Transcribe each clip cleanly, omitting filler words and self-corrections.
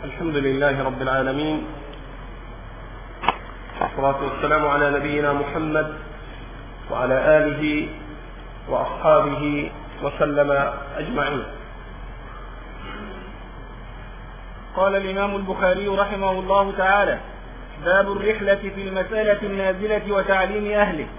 الحمد لله رب العالمين، والصلاة والسلام على نبينا محمد وعلى آله وأصحابه وسلم أجمعين. قال الإمام البخاري رحمه الله تعالى: باب الرحلة في المسألة النازلة وتعليم أهله.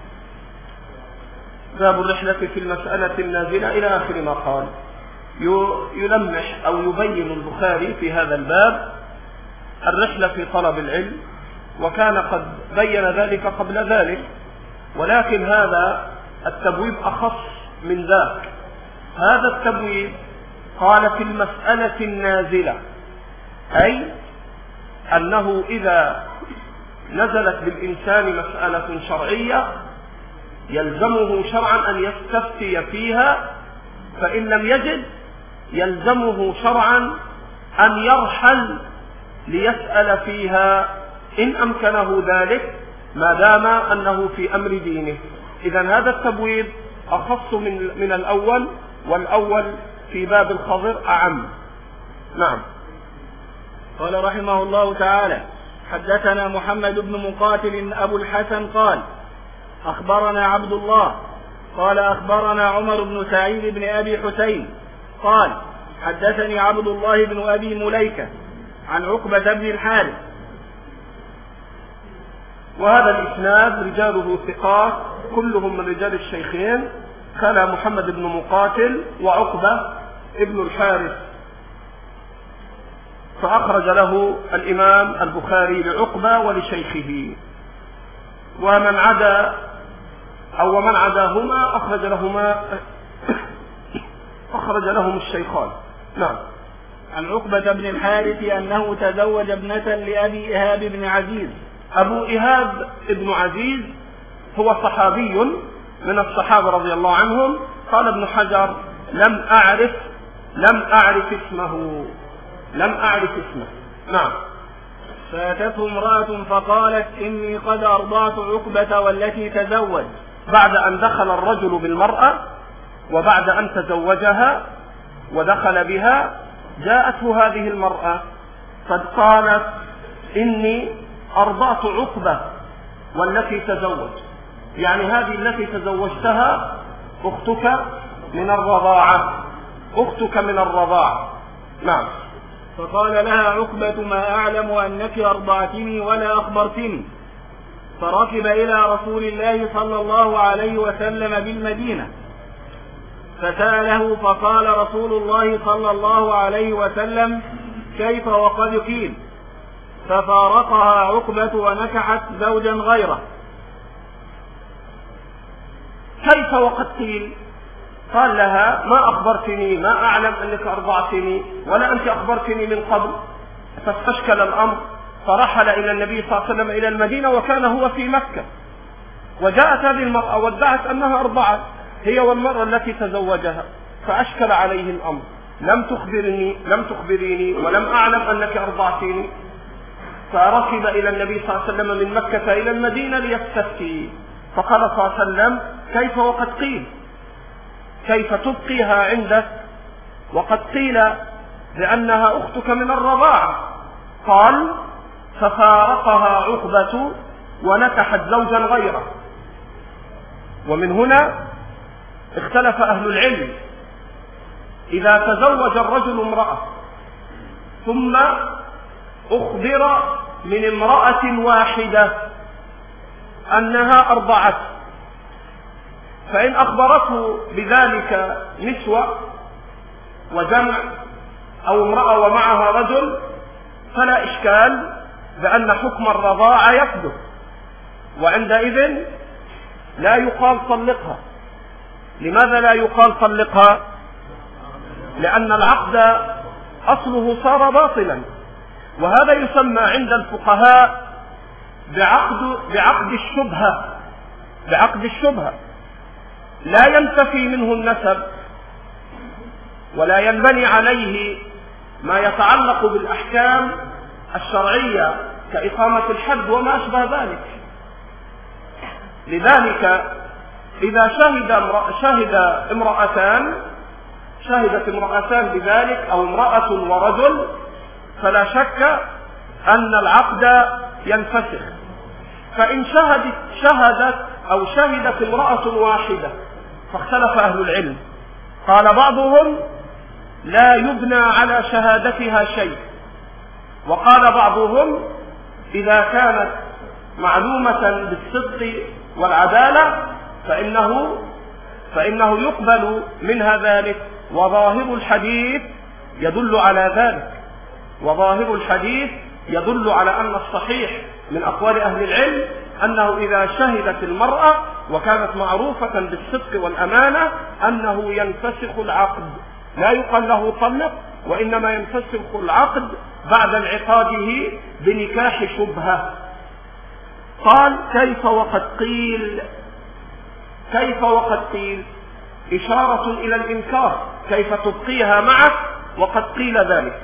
باب الرحلة في المسألة النازلة إلى آخر ما قال. يلمح أو يبين البخاري في هذا الباب الرحلة في طلب العلم، وكان قد بين ذلك قبل ذلك، ولكن هذا التبويب أخص من ذاك. هذا التبويب قال في المسألة النازلة، أي أنه إذا نزلت بالإنسان مسألة شرعية يلزمه شرعا أن يستفتي فيها، فإن لم يجد يلزمه شرعا أن يرحل ليسأل فيها إن أمكنه ذلك، ما دام أنه في أمر دينه. إذن هذا التبويب أخص من الأول، والأول في باب الخضر أعم. نعم. قال رحمه الله تعالى: حدثنا محمد بن مقاتل أبو الحسن قال: أخبرنا عبد الله قال: أخبرنا عمر بن سعيد بن أبي حسين قال: حدثني عبد الله بن أبي مليكة عن عقبة بن الحارث. وهذا الإسناد رجاله ثقات كلهم من رجال الشيخين، كان محمد بن مقاتل وعقبة ابن الحارث، فأخرج له الإمام البخاري لعقبة ولشيخه، ومن عداهما أخرج لهم الشيخان. نعم. عن عقبة بن الحارث أنه تزوج ابنة لأبي إيهاب بن عزيز. أبو إيهاب بن عزيز هو صحابي من الصحابة رضي الله عنهم. قال ابن حجر: لم أعرف اسمه. نعم. فأتته امرأة فقالت: إني قد أرضعت عقبة والتي تزوج. بعد أن دخل الرجل بالمرأة وبعد أن تزوجها ودخل بها، جاءته هذه المرأة قد قالت: إني أرضعت عقبة والتي تزوج، يعني هذه التي تزوجتها أختك من الرضاعة. نعم. فقال لها عقبة: ما أعلم أنك أرضعتني ولا أخبرتني. فركب إلى رسول الله صلى الله عليه وسلم بالمدينة فسأله، فقال رسول الله صلى الله عليه وسلم: كيف وقد قيل؟ ففارقها عقبة ونكحت زوجا غيره. كيف وقد قيل؟ قال لها: ما أخبرتني، ما أعلم أنك أرضعتني ولا أنت أخبرتني من قبل. فاستشكل الأمر، فرحل إلى النبي صلى الله عليه وسلم إلى المدينة، وكان هو في مكة، وجاءت هذه المرأة وادعت أنها أرضعت هي والمرأة التي تزوجها، فأشكل عليه الأمر: لم تخبريني ولم أعلم أنك أرضعتني. فركب إلى النبي صلى الله عليه وسلم من مكة إلى المدينة ليستفتي، فقال صلى الله عليه وسلم: كيف وقد قيل؟ كيف تبقيها عندك وقد قيل بأنها أختك من الرضاعة؟ قال: ففارقها عقبة ونكحت زوجا غيره. ومن هنا اختلف أهل العلم: إذا تزوج الرجل امرأة ثم أخبر من امرأة واحدة أنها أرضعت، فإن أخبرته بذلك نسوة وجمع أو امرأة ومعها رجل فلا إشكال بأن حكم الرضاعة يثبت، وعندئذ لا يقال طلقها. لماذا لا يقال طلقها؟ لأن العقد أصله صار باطلا، وهذا يسمى عند الفقهاء بعقد الشبهة. لا ينتفي منه النسب ولا ينبني عليه ما يتعلق بالأحكام الشرعية كإقامة الحد وما أشبه ذلك. لذلك إذا شهدت امرأتان بذلك أو امرأة ورجل، فلا شك أن العقد ينفسخ. فإن شهدت امرأة واحدة فاختلف أهل العلم، قال بعضهم لا يبنى على شهادتها شيء، وقال بعضهم إذا كانت معلومة بالصدق والعدالة فإنه يقبل منها ذلك، وظاهر الحديث يدل على ذلك، وظاهر الحديث يدل على أن الصحيح من أقوال أهل العلم أنه إذا شهدت المرأة وكانت معروفة بالصدق والأمانة أنه ينفسخ العقد، لا يقال له طلق، وإنما ينفسخ العقد بعد انعقاده بنكاح شبهة. قال كيف وقد قيل إشارة إلى الإنكار، كيف تبقيها معك وقد قيل ذلك.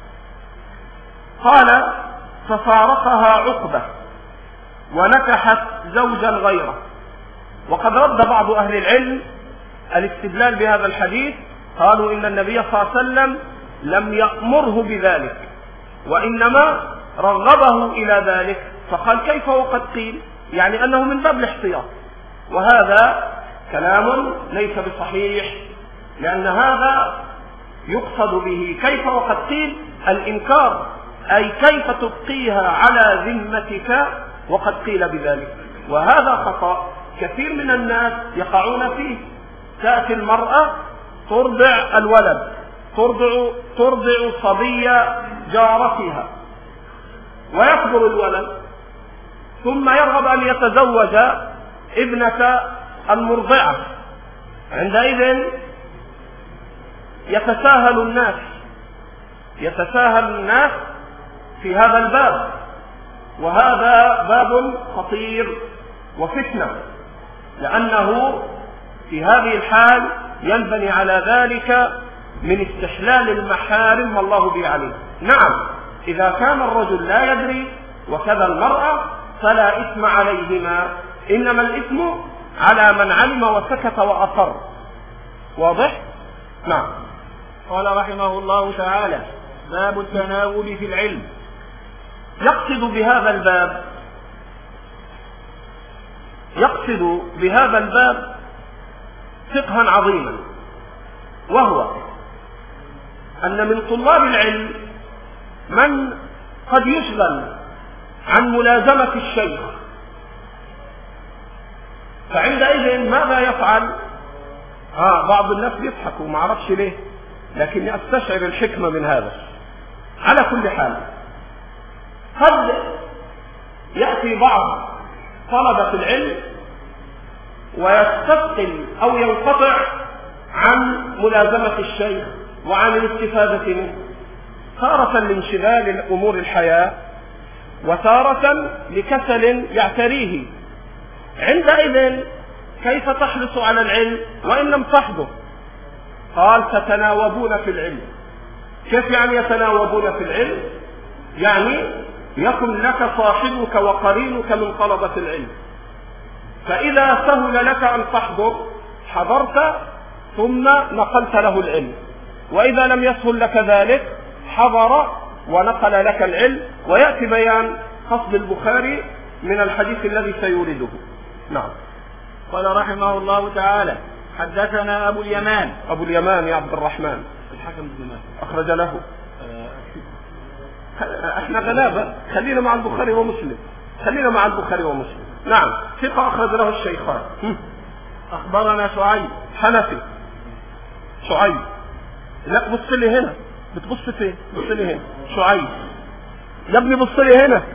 قال ففارقها عقبة ونكحت زوجا غيره. وقد رد بعض أهل العلم الاستدلال بهذا الحديث، قالوا إن النبي صلى الله عليه وسلم لم يأمره بذلك وإنما رغبه إلى ذلك، فقال كيف وقد قيل، يعني أنه من باب الاحتياط، وهذا كلام ليس بصحيح، لأن هذا يقصد به كيف وقد قيل الإنكار، أي كيف تبقيها على ذمتك وقد قيل بذلك. وهذا خطأ كثير من الناس يقعون فيه. تأتي المرأة ترضع الولد، ترضع صبي جارتها، ويكبر الولد، ثم يرغب أن يتزوج ابنة المرضعة. عندئذ يتساهل الناس في هذا الباب، وهذا باب خطير وفتنة، لأنه في هذه الحال ينبني على ذلك من استحلال المحارم والله به عليه. نعم إذا كان الرجل لا يدري وكذا المرأة فلا إثم عليهما، إنما الإثم على من علم وسكت وأصر. واضح؟ نعم. قال رحمه الله تعالى باب التناوب في العلم. يقصد بهذا الباب فقها عظيما، وهو أن من طلاب العلم من قد يشغل عن ملازمة الشيخ، فعندئذ ماذا يفعل؟ بعض الناس يضحكوا ما أعرفش ليه، لكني أستشعر الحكمة من هذا. على كل حال قد يأتي بعض طلبة العلم ويستثقل أو ينقطع عن ملازمة الشيخ وعن الاستفادة منه، تارة لانشغال أمور الحياة وتارة لكسل يعتريه. عندئذ كيف تحرص على العلم وإن لم تحضر؟ قال تتناوبون في العلم. كيف يعني يتناوبون في العلم؟ يعني يكن لك صاحبك وقرينك من طلبة العلم، فإذا سهل لك أن تحضر حضرت ثم نقلت له العلم، وإذا لم يسهل لك ذلك حضر ونقل لك العلم. ويأتي بيان قصد البخاري من الحديث الذي سيورده. نعم. قال رحمه الله تعالى حدثنا أبو اليمان يا عبد الرحمن الحكم بن مالك أخرج له. احنا غلابة، خلينا مع البخاري ومسلم. نعم. ثقة أخرج له الشيخان. أخبرنا شعيب حنفي. شعيب لا بص لي هنا، بتبص فين؟ بص لي هنا. شعيب يا ابني بص لي هنا.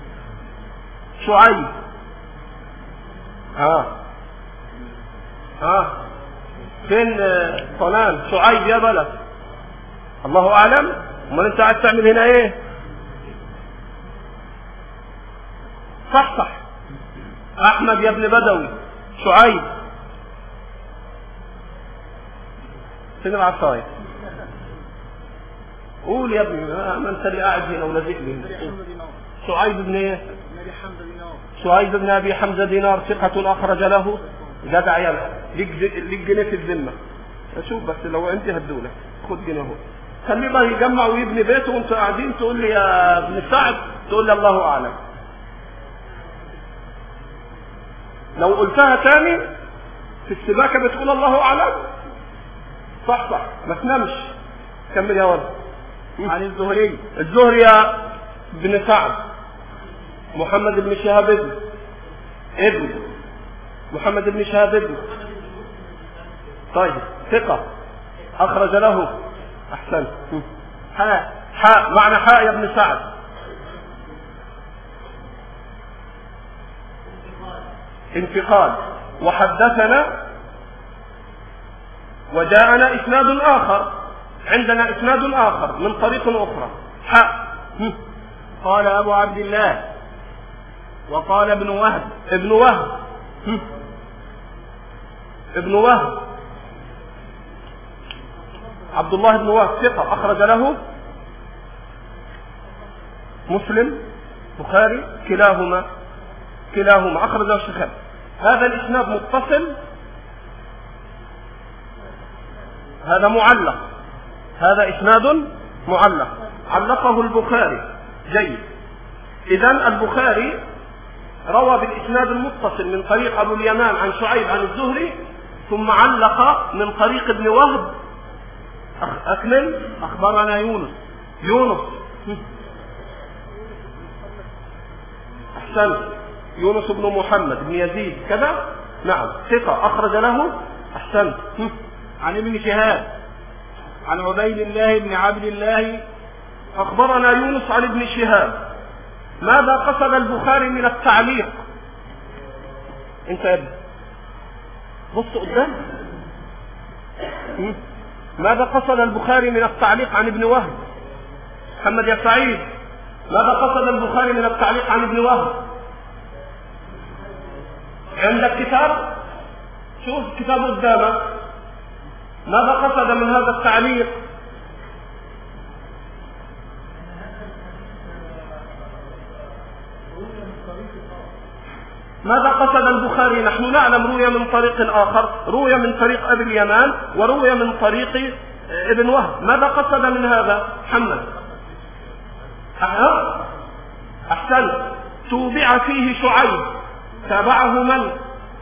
شعيب فين فلان؟ شعيب يا بلد. الله أعلم. امال انت عايز تعمل هنا ايه؟ صح احمد يا ابن بدوي. شعيب فين العصاية؟ قول يا ابني، ما انت اللي قاعد هنا ولا ذئب. شعيب بن ايه؟ شعيب بن ابي حمزة دينار ثقة أخرج له. جدع يلا ليك جنيه في الذمة. شوف بس لو انت هدولك خد جنيه اهو. خليه بقى يجمع ويبني بيته وانتوا قاعدين تقول لي يا ابن سعد، تقول لي الله اعلم. لو قلتها تاني في السباكه بتقول الله اعلم. صح صح، ما تنامش. كمل يا ولد. عن الزهري. الزهري يا ابن سعد محمد بن شهاب ابن محمد بن شهاب ابن. طيب ثقة أخرج له. أحسن. حاء معنى حاء يا ابن سعد. انتقال. وحدثنا وجاءنا إسناد آخر، عندنا إسناد آخر من طريق أخرى. حاء. قال أبو عبد الله وقال ابن وهب. ابن وهب. ابن وهب عبد الله بن وهب ثقة أخرج له مسلم بخاري كلاهما أخرج له الشيخان. هذا الإسناد متصل، هذا معلق، هذا إسناد معلق علقه البخاري. جيد. إذن البخاري روى بالإسناد المتصل من طريق أبو اليمان عن شعيب عن الزهري، ثم علق من طريق ابن وهب. أكمل. أخبرنا يونس. أحسن. يونس بن محمد بن يزيد كذا. نعم ثقة أخرج له. أحسن. عن ابن شهاب عن عبيد الله بن عبد الله. أخبرنا يونس عن ابن شهاب. ماذا قصد البخاري من التعليق؟ انت يا ابن بص قدام. ماذا قصد البخاري من التعليق عن ابن وهب؟ محمد يا سعيد، ماذا قصد البخاري من التعليق عن ابن وهب؟ عندك كتاب؟ شوف كتاب قدامك. ماذا قصد من هذا التعليق؟ ماذا قصد البخاري؟ نحن نعلم روي من طريق آخر، روي من طريق أبي اليمان وروي من طريق ابن وهب. ماذا قصد من هذا؟ محمد. أحسن. توبع فيه شعيب، تابعه من؟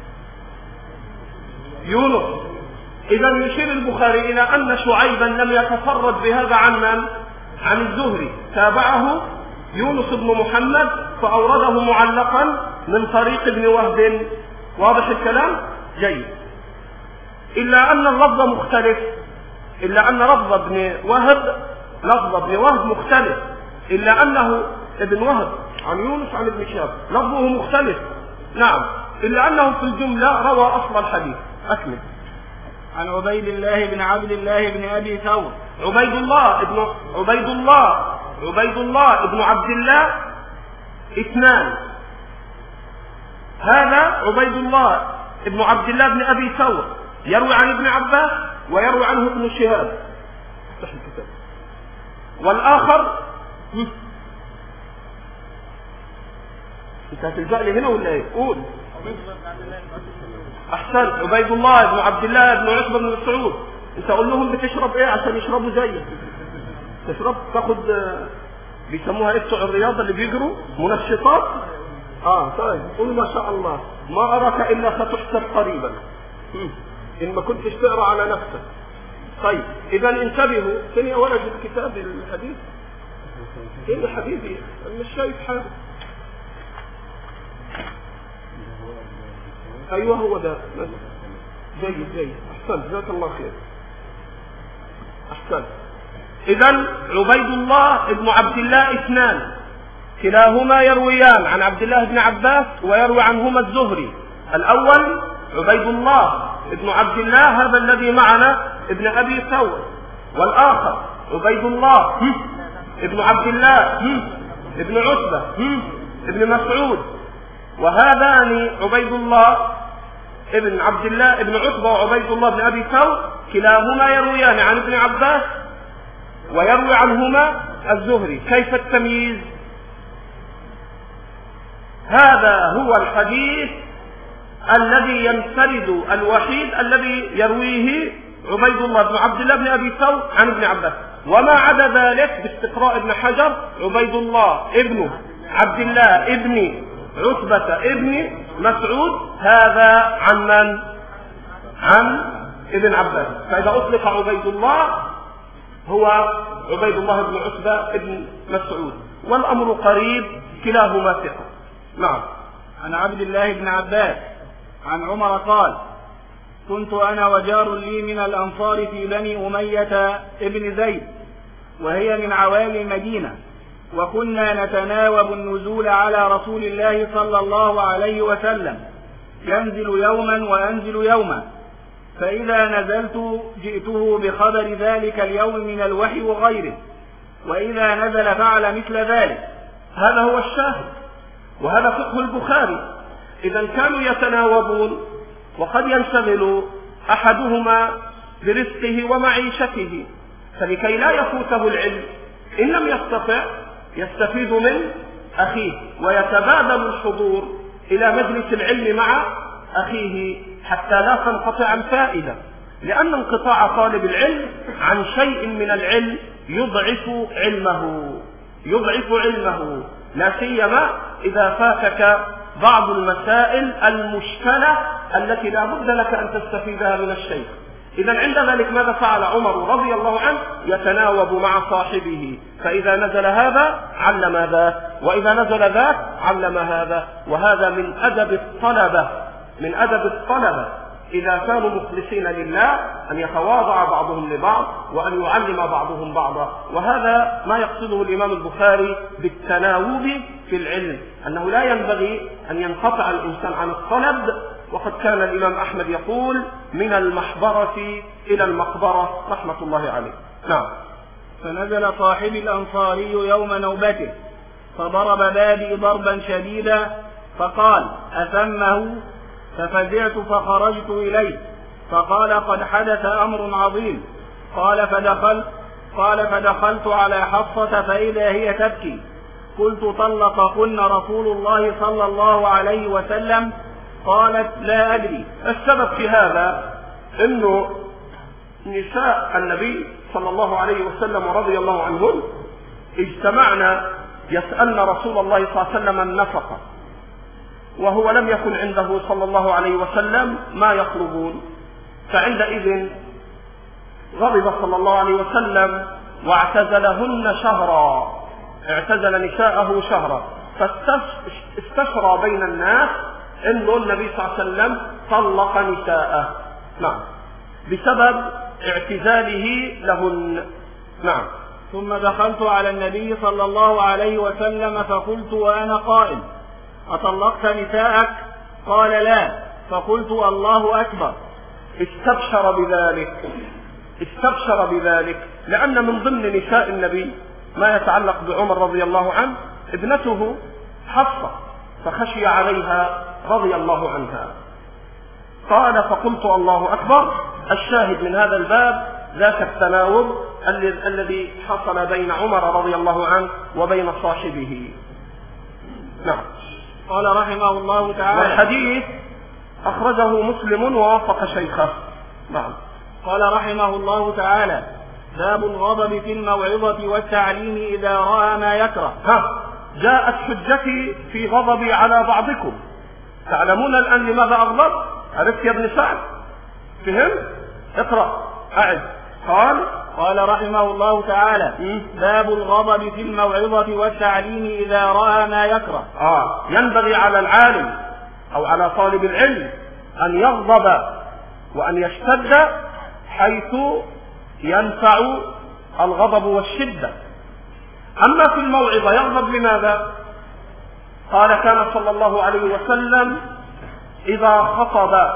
يونس. إذا يشير البخاري إلى أن شعيبا لم يتفرد بهذا عن من؟ عن الزهري، تابعه يونس بن محمد فأورده معلقا من طريق ابن وهب. واضح الكلام؟ جيد. إلا أن اللفظ مختلف، إلا أن لفظ ابن وهب مختلف، إلا أنه ابن وهب عن يونس عن ابن شهاب لفظه مختلف. نعم. إلا أنه في الجملة روى أصل الحديث. أكمل. عن عبيد الله بن عبد الله بن أبي ثور. عبيد الله ابن عبد الله اثنان. هذا عبيد الله ابن عبد الله بن أبي ثور يروي عن ابن عباس ويروي عنه ابن شهاب. افتح الكتاب. والآخر انت هتلجأ لي هنا ولا ايه؟ قول. أحسن. عبيد الله بن عبد الله بن عتبة بن مسعود. انت قول لهم بتشرب ايه عشان يشربوا زيك. تشرب تاخد بيسموها ايه بتوع الرياضة اللي بيجروا منشطات. طيب قول ما شاء الله ما أراك إلا ستحسب قريبا إن ما كنتش تقرأ على نفسك. طيب إذا انتبهوا. فين يا ولد الكتاب الحديث؟ فين يا حبيبي؟ أنا مش شايف حاجة. أيوه هو ده. جيد. أحسن. جزاك الله خير. أحسن. إذا عبيد الله ابن عبد الله اثنان، كلاهما يرويان عن عبد الله بن عباس ويروي عنهما الزهري. الأول عبيد الله ابن عبد الله هذا الذي معنا ابن أبي ثور، والآخر عبيد الله ابن عبد الله ابن عتبة ابن مسعود. وهذان عبيد الله ابن عبد الله ابن عتبة وعبيد الله بن أبي ثور كلاهما يرويان عن ابن عباس ويروي عنهما الزهري. كيف التمييز؟ هذا هو الحديث الذي ينفرد الوحيد الذي يرويه عبيد الله بن عبد الله بن أبي ثور عن ابن عباس. وما عدا ذلك باستقراء ابن حجر عبيد الله ابن عبد الله ابن عتبة ابن مسعود، هذا عن من؟ عن ابن عباس. فإذا أطلق عبيد الله هو عبيد الله بن عتبة ابن مسعود، والأمر قريب، كلاهما ثقة. نعم. عن عبد الله بن عباس عن عمر قال: كنت أنا وجار لي من الأنصار في بني أمية ابن زيد، وهي من عوالي المدينة، وكنا نتناوب النزول على رسول الله صلى الله عليه وسلم، ينزل يوما وأنزل يوما، فإذا نزلت جئته بخبر ذلك اليوم من الوحي وغيره، وإذا نزل فعل مثل ذلك. هذا هو الشاهد، وهذا فقه البخاري. إذا كانوا يتناوبون، وقد ينشغل أحدهما برزقه ومعيشته، فلكي لا يفوته العلم إن لم يستطع يستفيد من أخيه ويتبادل الحضور إلى مجلس العلم مع أخيه حتى لا تنقطع الفائدة، لأن انقطاع طالب العلم عن شيء من العلم يضعف علمه، لا سيما إذا فاتك بعض المسائل المشكلة التي لا بد لك أن تستفيدها من الشيخ. إذا عند ذلك ماذا فعل عمر رضي الله عنه؟ يتناوب مع صاحبه، فإذا نزل هذا علم ذاك، وإذا نزل ذاك علم هذا. وهذا من أدب الطلبة إذا كانوا مخلصين لله، أن يتواضع بعضهم لبعض وأن يعلم بعضهم بعضا. وهذا ما يقصده الإمام البخاري بالتناوب في العلم، أنه لا ينبغي أن ينقطع الإنسان عن الطلب. وقد كان الإمام أحمد يقول: من المحبرة إلى المقبرة، رحمة الله عليه. نعم. فنزل صاحب الأنصاري يوم نوبته فضرب بابي ضربا شديدا، فقال: أثمه؟ ففزعت فخرجت إليه، فقال: قد حدث أمر عظيم. قال فدخلت على حفصة فإذا هي تبكي. قلت: طلقكن رسول الله صلى الله عليه وسلم؟ قالت: لا أدري. السبب في هذا أنه نساء النبي صلى الله عليه وسلم ورضي الله عنهن اجتمعنا يسألن رسول الله صلى الله عليه وسلم النفقة، وهو لم يكن عنده صلى الله عليه وسلم ما يطلبون، فعندئذ غضب صلى الله عليه وسلم واعتزلهن شهرا، اعتزل نساءه شهرا، فاستشرى بين الناس أن النبي صلى الله عليه وسلم طلق نساءه. نعم. بسبب اعتزاله لهن. نعم. ثم دخلت على النبي صلى الله عليه وسلم فقلت وأنا قائم: أطلقت نساءك؟ قال: لا. فقلت: الله أكبر. استبشر بذلك لأن من ضمن نساء النبي ما يتعلق بعمر رضي الله عنه ابنته حفصة، فخشي عليها رضي الله عنها. قال: فقلت الله أكبر. الشاهد من هذا الباب ذاك التناوب الذي حصل بين عمر رضي الله عنه وبين صاحبه. نعم. قال رحمه الله تعالى: والحديث أخرجه مسلم ووافق شيخه. نعم. قال رحمه الله تعالى: باب الغضب في الموعظة والتعليم إذا رأى ما يكره. جاءت حجتي في غضبي على بعضكم. تعلمون الآن لماذا أغضب؟ عرفت يا ابن سعد؟ فهم؟ اقرأ أعد. قال رحمه الله تعالى: باب الغضب في الموعظة والتعليم إذا رأى ما يكره. ينبغي على العالم أو على طالب العلم أن يغضب وأن يشتد حيث ينفع الغضب والشدة. أما في الموعظة يغضب لماذا؟ قال: كان صلى الله عليه وسلم إذا خطب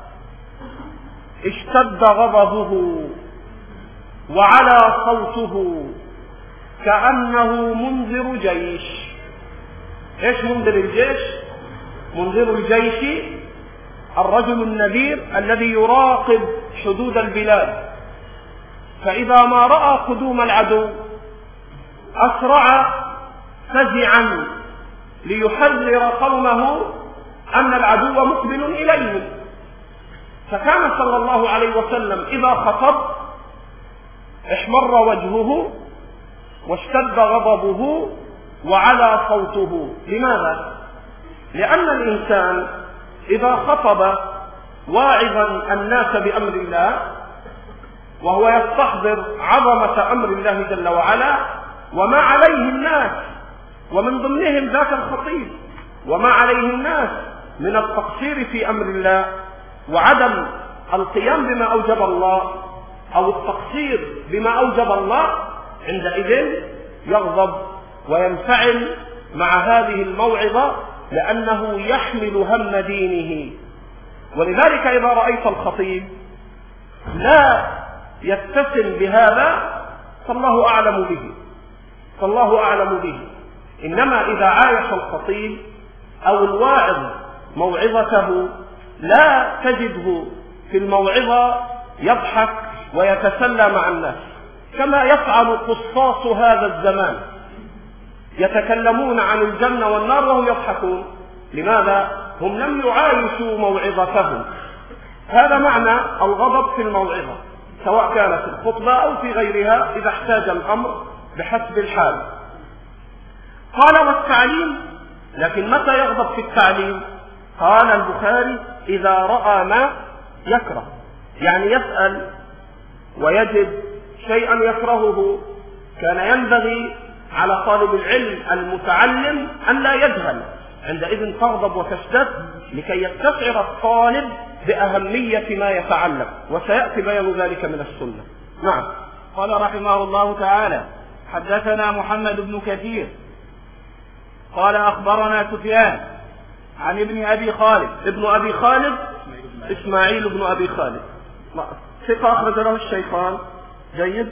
اشتد غضبه وعلى صوته كأنه منذر جيش. ايش منذر الجيش؟ منذر الجيش الرجل النذير الذي يراقب حدود البلاد، فإذا ما رأى قدوم العدو أسرع فزعا ليحذر قومه أن العدو مقبل إليهم. فكان صلى الله عليه وسلم إذا خطب احمر وجهه واشتد غضبه وعلى صوته. لماذا؟ لأن الإنسان إذا خطب واعظا الناس بأمر الله وهو يستحضر عظمة أمر الله جل وعلا وما عليه الناس، ومن ضمنهم ذاك الخطيب، وما عليه الناس من التقصير في أمر الله وعدم القيام بما أوجب الله أو التقصير بما أوجب الله، عندئذ يغضب وينفعل مع هذه الموعظة لأنه يحمل هم دينه. ولذلك إذا رأيت الخطيب لا يتسم بهذا فالله أعلم به. إنما إذا عايش الخطيب أو الواعظ موعظته لا تجده في الموعظة يضحك ويتسلى مع الناس كما يفعل قصاص هذا الزمان، يتكلمون عن الجنة والنار وهم يضحكون. لماذا؟ هم لم يعايشوا موعظتهم. هذا معنى الغضب في الموعظة، سواء كانت في الخطبة أو في غيرها إذا احتاج الأمر بحسب الحال. قال والتعليم، لكن متى يغضب في التعليم؟ قال البخاري إذا رأى ما يكره، يعني يسأل ويجد شيئا يكرهه. كان ينبغي على طالب العلم المتعلم أن لا يجهل، عندئذ تغضب وتشتد لكي يستشعر الطالب بأهمية ما يتعلم، وسيأتي بيان ذلك من السنة. نعم. قال رحمه الله تعالى: حدثنا محمد بن كثير قال أخبرنا سفيان عن ابن أبي خالد. ابن أبي خالد إسماعيل بن أبي خالد، ثقة أخرج له الشيخان. جيد.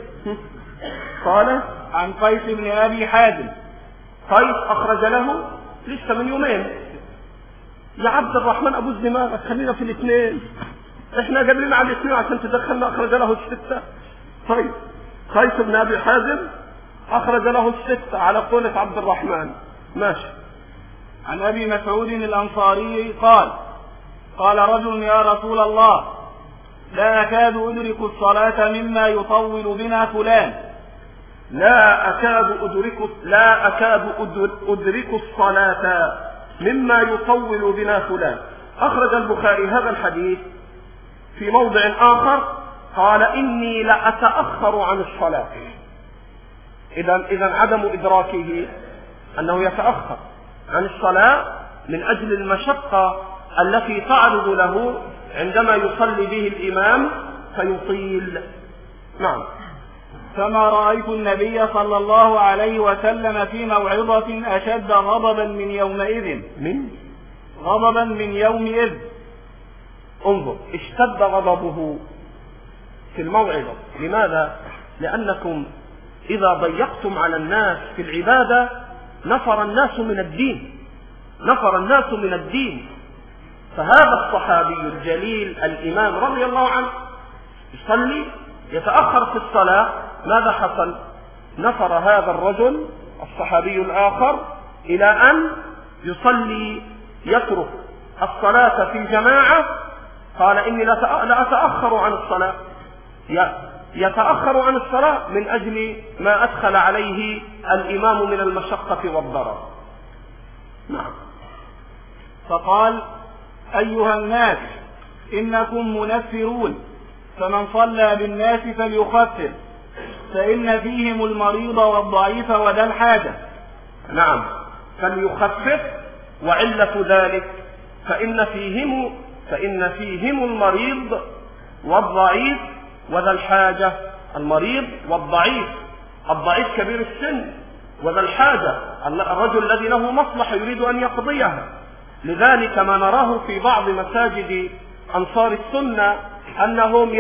قال عن قيس بن أبي حازم. قيس أخرج له لسه من يومين. يا عبد الرحمن أبو الزمارة، خلينا في الاثنين، احنا قبلنا على الاثنين عشان تدخلنا. أخرج له الستة. طيب، قيس بن أبي حازم أخرج له الستة على قولة عبد الرحمن. ماشي. عن أبي مسعود الأنصاري قال: قال رجل: يا رسول الله، لا أكاد أدرك الصلاة مما يطول بنا فلان. لا أكاد أدرك الصلاة مما يطول بنا فلان. أخرج البخاري هذا الحديث في موضع آخر، قال: إني لأتأخر عن الصلاة. إذن عدم إدراكه أنه يتأخر عن الصلاة من أجل المشقة التي تعرض له عندما يصلي به الإمام فيطيل. نعم. فما رأيت النبي صلى الله عليه وسلم في موعظة أشد غضبا من يومئذ. انظر، اشتد غضبه في الموعظة. لماذا؟ لأنكم إذا ضيقتم على الناس في العبادة نفر الناس من الدين. فهذا الصحابي الجليل الإمام رضي الله عنه يصلي يتأخر في الصلاة. ماذا حصل؟ نفر هذا الرجل الصحابي الآخر إلى أن يصلي، يترك الصلاة في جماعة. قال: إني لأتأخر عن الصلاة. يتأخر عن الصلاة من أجل ما أدخل عليه الإمام من المشقة والضرر. نعم. فقال: أيها الناس، إنكم منفرون، فمن صلى بالناس فليخفف، فإن فيهم المريض والضعيف وذا الحاجة. نعم، فليخفف، وعلة ذلك فإن فيهم المريض والضعيف وذا الحاجة. المريض والضعيف، الضعيف كبير السن، وذا الحاجة الرجل الذي له مصلحة يريد أن يقضيها. لذلك ما نراه في بعض مساجد أنصار السنة أنهم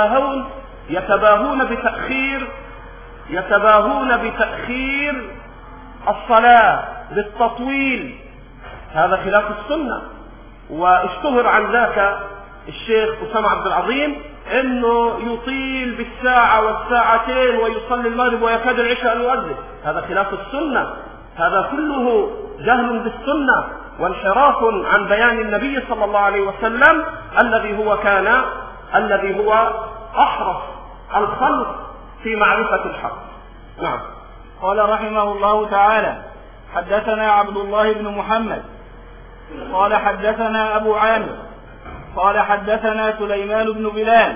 يتباهون بتأخير الصلاة بالتطويل. هذا خلاف السنة. واشتهر عن ذاك الشيخ أسامة عبد العظيم انه يطيل بالساعة والساعتين ويصلي المغرب ويكاد العشاء أن يؤذن. هذا خلاف السنة. هذا كله جهل بالسنة وانحراف عن بيان النبي صلى الله عليه وسلم الذي هو أحرص الخلق في معرفة الحق. نعم. قال رحمه الله تعالى: حدثنا عبد الله بن محمد قال حدثنا أبو عامر قال حدثنا سليمان بن بلال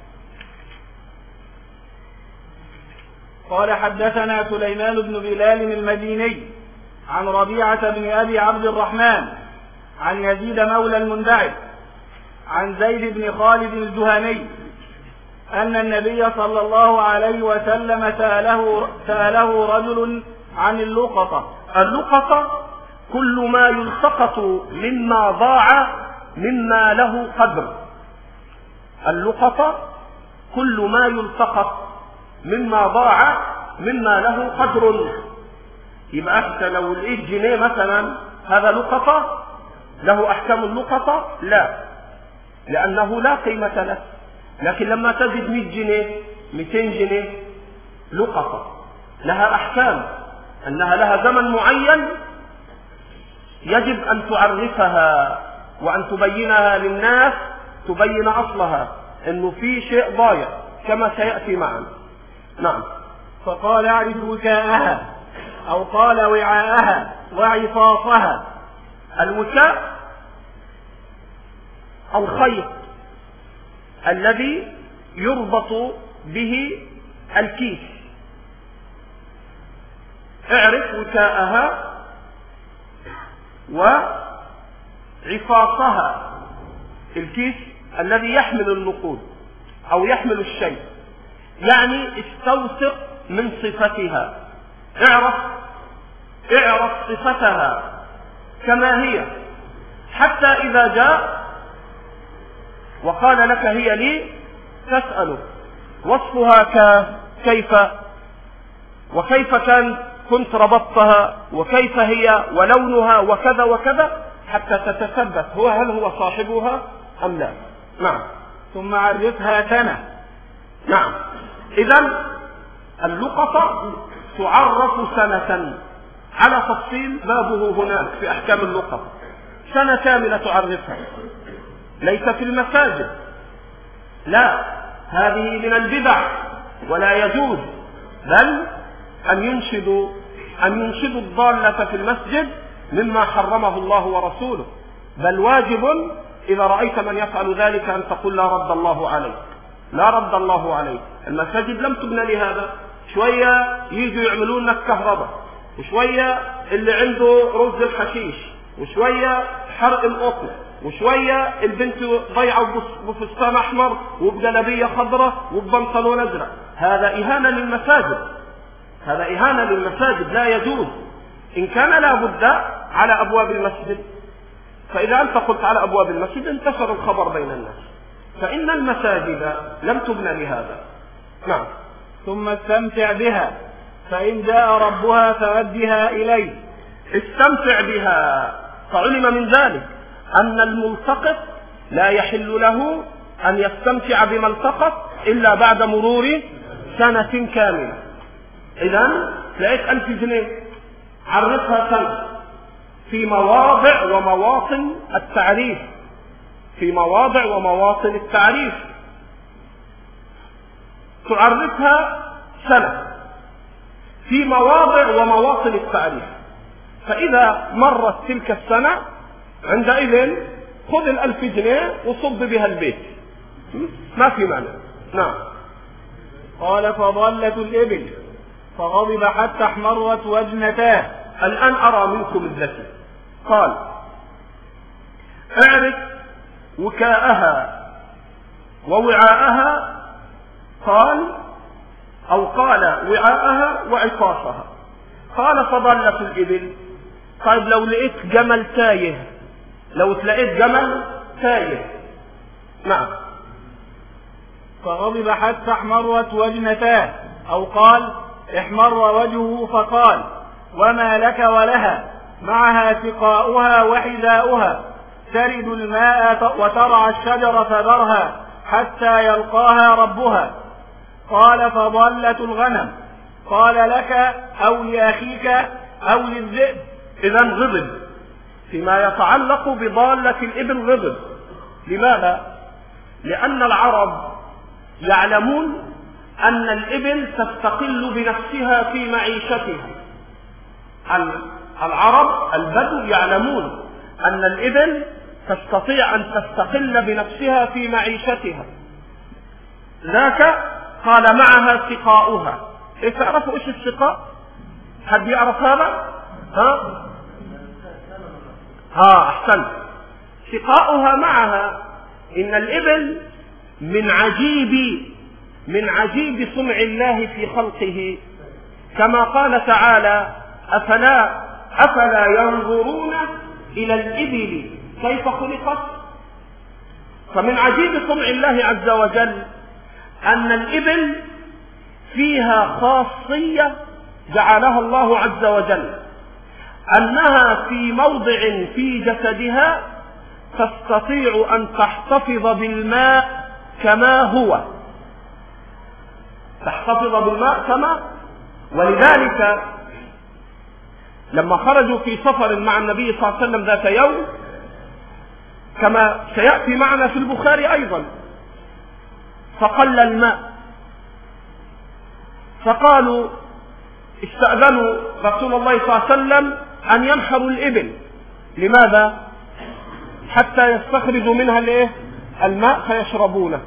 قال حدثنا سليمان بن بلال المديني عن ربيعة بن أبي عبد الرحمن عن يزيد مولى المنبعث عن زيد بن خالد الجهني أن النبي صلى الله عليه وسلم سأله رجل عن اللقطة. اللقطة كل ما يلتقط مما ضاع مما له قدر. اللقطة كل ما يلتقط مما ضاع مما له قدر. يبقى أحسن لو لقيت جنيه مثلا هذا لقطة له أحكام اللقطة؟ لا، لأنه لا قيمة له. لكن لما تجد 100 جنيه 200 جنيه لقطة لها أحكام، أنها لها زمن معين يجب أن تعرفها وأن تبينها للناس، تبين أصلها أنه في شيء ضايع كما سيأتي معنا. نعم. فقال: اعرف وكاءها، أو قال وعاءها وعصاصها. الوكاء الخيط الذي يربط به الكيس. اعرف وكاءها وعفاصها، الكيس الذي يحمل النقود أو يحمل الشيء، يعني استوثق من صفتها، اعرف صفتها كما هي، حتى إذا جاء وقال لك هي لي تسأله وصفها كيف وكيف كنت ربطتها وكيف هي ولونها وكذا وكذا، حتى تتثبت هل هو صاحبها أم لا. نعم. ثم عرفها سنة. نعم. إذن اللقطة تعرف سنة على تفصيل بابه هناك في أحكام اللقطة، سنة كاملة تعرفها، ليس في المساجد، لا، هذه من البدع ولا يجوز، بل أن ينشدوا الضالة في المسجد مما حرمه الله ورسوله، بل واجب إذا رأيت من يفعل ذلك أن تقول لا رد الله عليه، لا رد الله عليه. المساجد لم تبنى لهذا. شوية يجوا يعملون لك كهرباء، وشوية اللي عنده رز الحشيش، وشوية حرق القطن، وشوية البنت ضيعة بفستان أحمر وبجلبية خضراء وببنطلون أزرق. هذا إهانة للمساجد، هذا إهانة للمساجد، لا يجوز. إن كان لا بد على أبواب المسجد، فإذا أنت قلت على أبواب المسجد انتشر الخبر بين الناس، فإن المساجد لم تبنى لهذا. نعم. ثم استمتع بها، فإن جاء ربها فأدها إليه. استمتع بها، فعلم من ذلك أن الملتقط لا يحل له أن يستمتع بما التقط إلا بعد مرور سنة كاملة. إذن لقيت 1000 جنيه، عرفها سنة في مواضع ومواطن التعريف، في مواضع ومواطن التعريف تعرفها سنة في مواضع ومواطن التعريف. فإذا مرت تلك السنة عندئذ خذ 1000 جنيه وصب بها البيت، ما في معنى. نعم. قال: فضلت الإبل فغضب حتى احمرت وجنتاه. الآن أرى منكم الذكي. قال: اعرف وكاءها ووعاءها، قال أو قال وعاءها وعصاصها. قال: فضلت الإبل. طيب لو لقيت جمل تايه، لو تلاقيت جمل تايه. نعم. فغضب حتى احمرت وجنتاه، أو قال احمر وجهه، فقال: وما لك ولها، معها سقاؤها وحذاؤها، ترد الماء وترعى الشجر فذرها حتى يلقاها ربها. قال: فضلت الغنم. قال: لك أو لأخيك أو للذئب. إذن غضب فيما يتعلق بضالة الإبل، غضب. لماذا؟ لأن العرب يعلمون أن الإبل تستقل بنفسها في معيشتها. العرب البدو يعلمون أن الإبل تستطيع أن تستقل بنفسها في معيشتها. ذاك قال معها سقاؤها. تعرفوا إيش السقاء؟ حد يعرف هذا؟ أحسن. سقاؤها معها. إن الإبل من عجيب صنع الله في خلقه، كما قال تعالى: أفلا ينظرون إلى الإبل كيف خلقت. فمن عجيب صنع الله عز وجل أن الإبل فيها خاصية جعلها الله عز وجل، أنها في موضع في جسدها تستطيع أن تحتفظ بالماء كما هو، تحتفظ بالماء كما. ولذلك لما خرجوا في سفر مع النبي صلى الله عليه وسلم ذات يوم، كما سيأتي معنا في البخاري أيضا، فقل الماء، فقالوا استأذنوا رسول الله صلى الله عليه وسلم أن ينحروا الإبل. لماذا؟ حتى يستخرجوا منها الماء فيشربونه.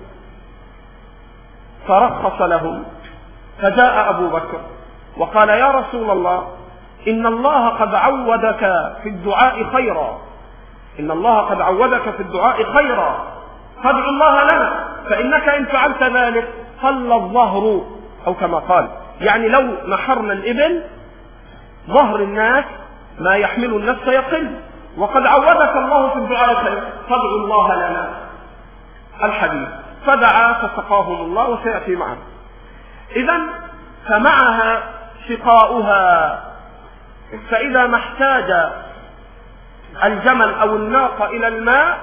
فرخص لهم. فجاء أبو بكر وقال: يا رسول الله، إن الله قد عودك في الدعاء خيرا، إن الله قد عودك في الدعاء خيرا، فادع الله لنا، فإنك إن فعلت ذلك قل الظهر، أو كما قال، يعني لو نحرنا الإبل ظهر الناس ما يحمل النفس يقل، وقد عودك الله في الدعاء خيرا، فادع الله لنا. الحديث. فدعا فسقاهم الله، وسيأتي معه. إذن فمعها سقاؤها، فإذا ما احتاج الجمل أو الناقة إلى الماء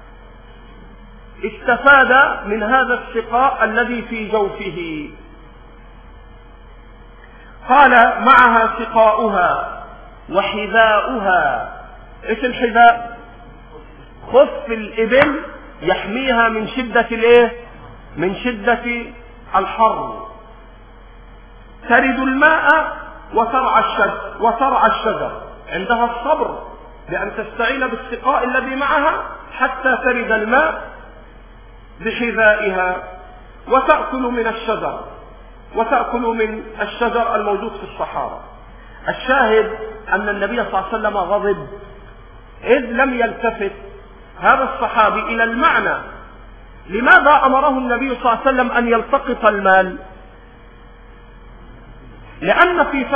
استفاد من هذا السقاء الذي في جوفه. قال: معها سقاؤها وحذاؤها. ايش الحذاء؟ خف الإبل يحميها من شدة من شدة الحر. ترد الماء وترعى الشجر. عندها الصبر بأن تستعين بالسقاء الذي معها حتى ترد الماء بحذائها، وتأكل من الشجر الموجود في الصحارى. الشاهد أن النبي صلى الله عليه وسلم غضب، إذ لم يلتفت هذا الصحابي إلى المعنى. لماذا أمره النبي صلى الله عليه وسلم أن يلتقط المال؟ لأن في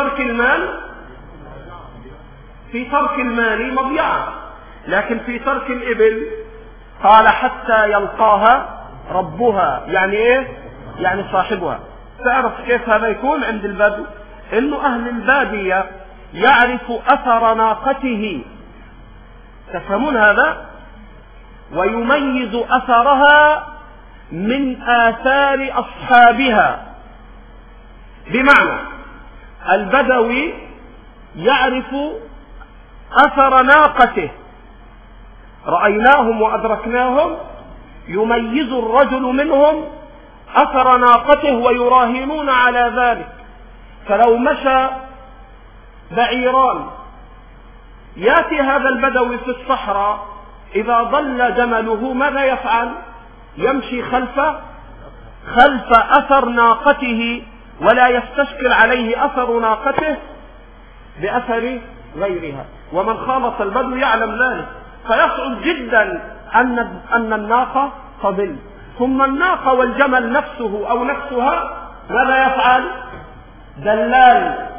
ترك المال مضيعة، لكن في ترك الإبل قال: حتى يلقاها ربها. يعني إيه؟ يعني صاحبها. تعرف كيف هذا يكون عند البدو؟ إنه أهل البادية يعرف أثر ناقته، تفهمون هذا؟ ويميز أثرها من آثار أصحابها. بمعنى البدوي يعرف أثر ناقته، رأيناهم وأدركناهم، يميز الرجل منهم أثر ناقته ويراهنون على ذلك. فلو مشى بعيران يأتي هذا البدوي في الصحراء، إذا ضل جمله ماذا يفعل؟ يمشي خلف أثر ناقته، ولا يستشكل عليه أثر ناقته بأثر غيرها. ومن خالط البدو يعلم ذلك، فيصعب جدا أن الناقة تضل. ثم الناقة والجمل نفسه أو نفسها ماذا يفعل؟ دلال.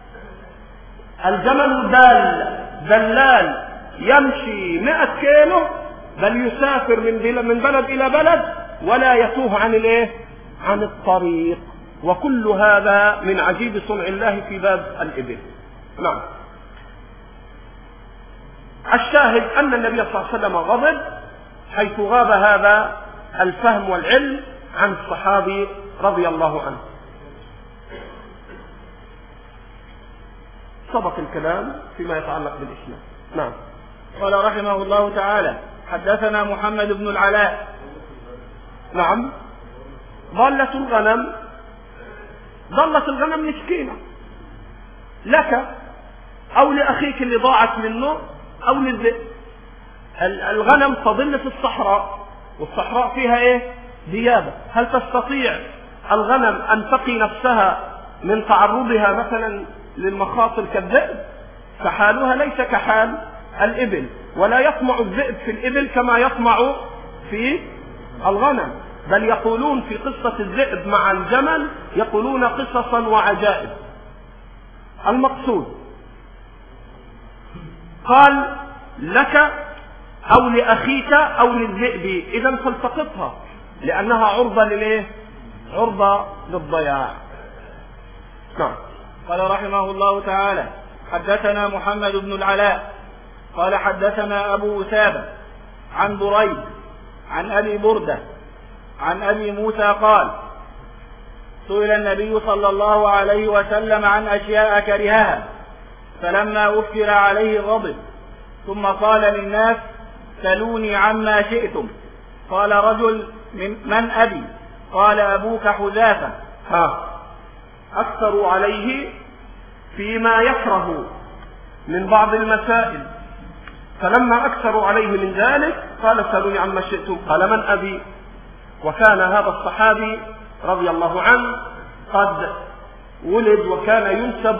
الجمل دلال يمشي 100 كيلو، بل يسافر من بلد إلى بلد ولا يتوه عن الطريق. وكل هذا من عجيب صنع الله في باب الإبل. نعم. الشاهد أن النبي صلى الله عليه وسلم غضب حيث غاب هذا الفهم والعلم عن الصحابي رضي الله عنه. سبق الكلام فيما يتعلق بالإسلام. نعم. قال رحمه الله تعالى: حدثنا محمد بن العلاء. نعم. ضالة الغنم ضلت الغنم مسكينة، لك أو لأخيك اللي ضاعت منه أو للذئب. الغنم تضل في الصحراء، والصحراء فيها إيه؟ ديابة. هل تستطيع الغنم أن تقي نفسها من تعرضها مثلا للمخاطر كالذئب؟ فحالها ليس كحال الإبل، ولا يطمع الذئب في الإبل كما يطمع في الغنم، بل يقولون في قصة الذئب مع الجمل يقولون قصصا وعجائب. المقصود قال لك أو لأخيك أو للذئب، إذن فالتقطها لأنها عرضة للإيه؟ عرضة للضياع. نعم. قال رحمه الله تعالى: حدثنا محمد بن العلاء قال حدثنا أبو أسامة عن بريد عن أبي بردة عن أبي موسى قال: سئل النبي صلى الله عليه وسلم عن أشياء كرهها، فلما أفتر عليه غضب، ثم قال للناس: سلوني عما شئتم. قال رجل: من أبي؟ قال: أبوك حذافة. أكثروا عليه فيما يكره من بعض المسائل، فلما أكثروا عليه من ذلك قال: سلوني عما شئتم. قال: من أبي؟ وكان هذا الصحابي رضي الله عنه قد ولد وكان ينسب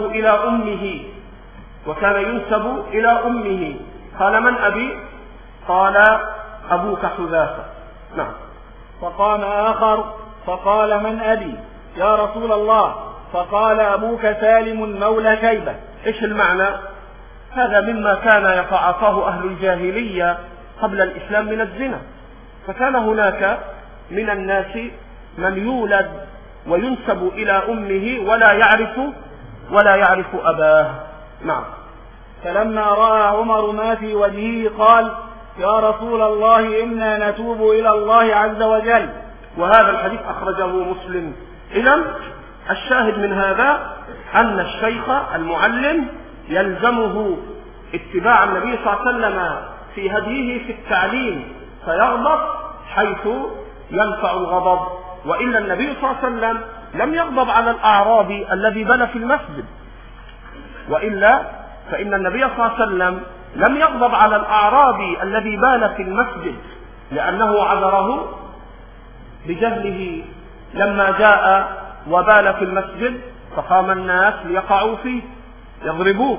إلى أمه، قال: من أبي؟ قال: أبوك حذافة. نعم. فقام آخر فقال: من أبي يا رسول الله؟ فقال: أبوك سالم مولى شيبة. إيش المعنى؟ هذا مما كان يتعاطاه أهل الجاهلية قبل الإسلام من الزنا، فكان هناك من الناس من يولد وينسب إلى أمه ولا يعرف أباه. نعم. فلما رأى عمر ما في وجهه قال: يا رسول الله إنا نتوب إلى الله عز وجل. وهذا الحديث أخرجه مسلم. إذن الشاهد من هذا أن الشيخ المعلم يلزمه اتباع النبي صلى الله عليه وسلم في هديه في التعليم، فيغضب حيث ينفع الغضب. وإلا النبي صلى الله عليه وسلم لم يغضب على الأعرابي الذي بنى في المسجد، وإلا فإن النبي صلى الله عليه وسلم لم يغضب على الأعرابي الذي بال في المسجد، لأنه عذره بجهله لما جاء وبال في المسجد، فقام الناس ليقعوا فيه يضربوه،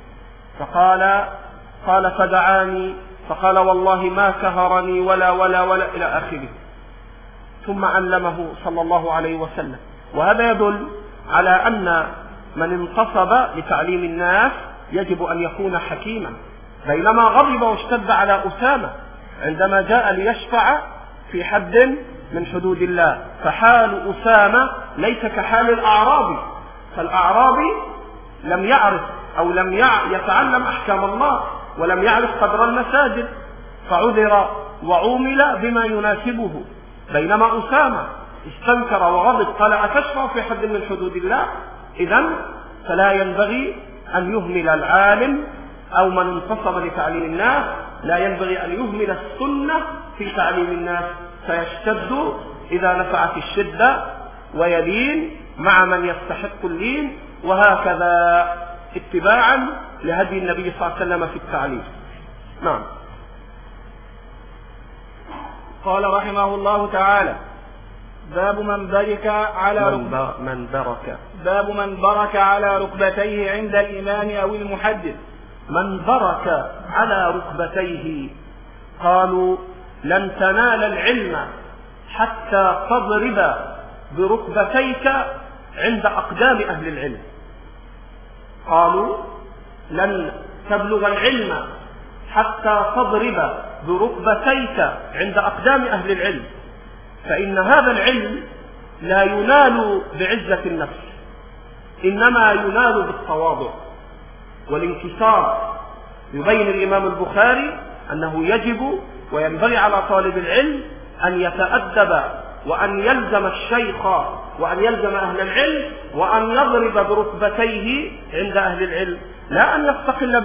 قال فدعاني فقال: والله ما كهرني ولا إلى آخره، ثم علمه صلى الله عليه وسلم. وهذا يدل على أن من انتصب لتعليم الناس يجب أن يكون حكيما. بينما غضب واشتد على أسامة عندما جاء ليشفع في حد من حدود الله، فحال أسامة ليس كحال الأعرابي، فالأعرابي لم يعرف أو لم يتعلم أحكام الله ولم يعرف قدر المساجد، فعذر وعومل بما يناسبه. بينما أسامة استنكر وغضب قال: أتشفع في حد من حدود الله؟ إذن فلا ينبغي أن يهمل العالم أو من انتصب لتعليم الناس، لا ينبغي أن يهمل السنة في تعليم الناس، فيشتد إذا نفعت الشدة ويلين مع من يستحق اللين، وهكذا اتباعا لهدي النبي صلى الله عليه وسلم في التعليم. نعم. قال رحمه الله تعالى: باب من برك على ركبتيه عند الإمام أو المحدث. من برك على ركبتيه، قالوا: لن تنال العلم حتى تضرب بركبتيك عند أقدام أهل العلم. قالوا: لن تبلغ العلم حتى تضرب بركبتيك عند أقدام أهل العلم، فإن هذا العلم لا ينال بعزة النفس، إنما ينال بالتواضع والانكسار. يبين الإمام البخاري أنه يجب وينبغي على طالب العلم أن يتأدب وأن يلزم الشيخ وأن يلزم أهل العلم وأن يضرب بركبتيه عند أهل العلم، لا أن يستقل